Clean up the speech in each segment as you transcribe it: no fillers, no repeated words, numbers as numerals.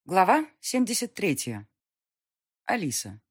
Глава 73. Алиса.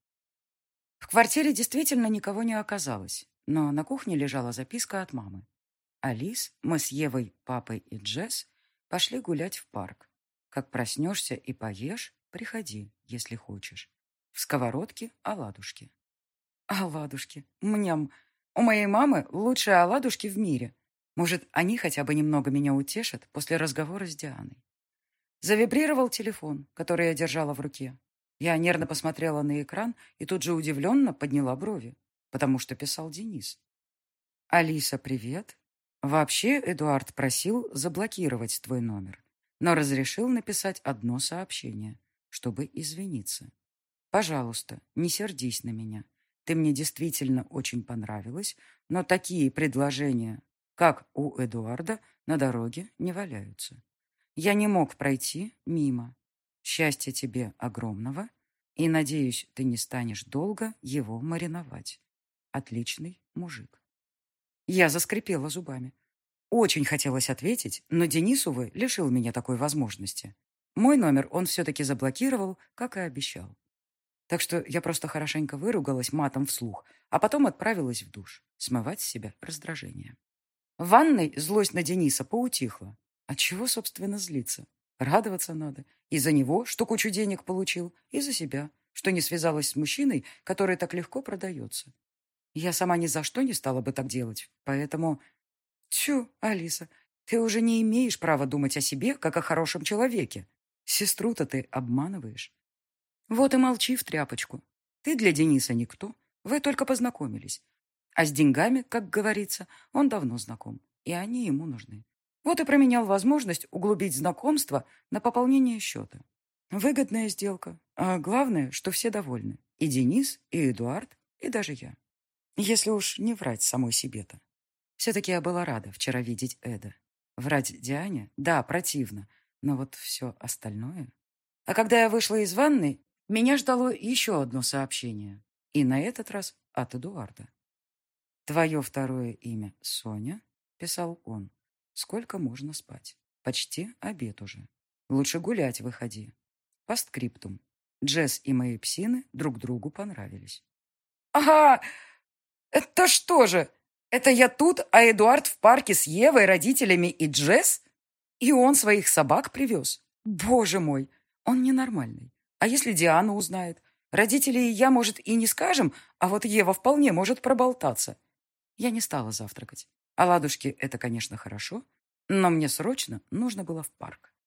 В квартире действительно никого не оказалось, но на кухне лежала записка от мамы. «Алис, мы с Евой, папой и Джесс пошли гулять в парк. Как проснешься и поешь, приходи, если хочешь. В сковородке оладушки». Оладушки. Мням. У моей мамы лучшие оладушки в мире. Может, они хотя бы немного меня утешат после разговора с Дианой. Завибрировал телефон, который я держала в руке. Я нервно посмотрела на экран и тут же удивленно подняла брови, потому что писал Денис. «Алиса, привет. Вообще, Эдуард просил заблокировать твой номер, но разрешил написать одно сообщение, чтобы извиниться. Пожалуйста, не сердись на меня. Ты мне действительно очень понравилась, но такие предложения, как у Эдуарда, на дороге не валяются. Я не мог пройти мимо. Счастья тебе огромного, и, надеюсь, ты не станешь долго его мариновать. Отличный мужик». Я заскрипела зубами. Очень хотелось ответить, но Денис, увы, лишил меня такой возможности. Мой номер он все-таки заблокировал, как и обещал. Так что я просто хорошенько выругалась матом вслух, а потом отправилась в душ, смывать с себя раздражение. В ванной злость на Дениса поутихла. А чего, собственно, злиться? Радоваться надо. И за него, что кучу денег получил, и за себя, что не связалась с мужчиной, который так легко продается. Я сама ни за что не стала бы так делать, поэтому... Тьфу, Алиса, ты уже не имеешь права думать о себе, как о хорошем человеке. Сестру-то ты обманываешь. Вот и молчи в тряпочку. Ты для Дениса никто, вы только познакомились. А с деньгами, как говорится, он давно знаком, и они ему нужны. Вот и променял возможность углубить знакомство на пополнение счета. Выгодная сделка. А главное, что все довольны. И Денис, и Эдуард, и даже я. Если уж не врать самой себе-то. Все-таки я была рада вчера видеть Эда. Врать Диане, да, противно, но вот все остальное... А когда я вышла из ванны, меня ждало еще одно сообщение. И на этот раз от Эдуарда. «Твое второе имя Соня?» — писал он. «Сколько можно спать? Почти обед уже. Лучше гулять выходи. Постскриптум. Джесс и мои псины друг другу понравились». «Ага! Это что же? Это я тут, а Эдуард в парке с Евой, родителями и Джесс? И он своих собак привез? Боже мой! Он ненормальный. А если Диана узнает? Родители и я, может, и не скажем, а вот Ева вполне может проболтаться». Я не стала завтракать. Оладушки — это, конечно, хорошо, но мне срочно нужно было в парк.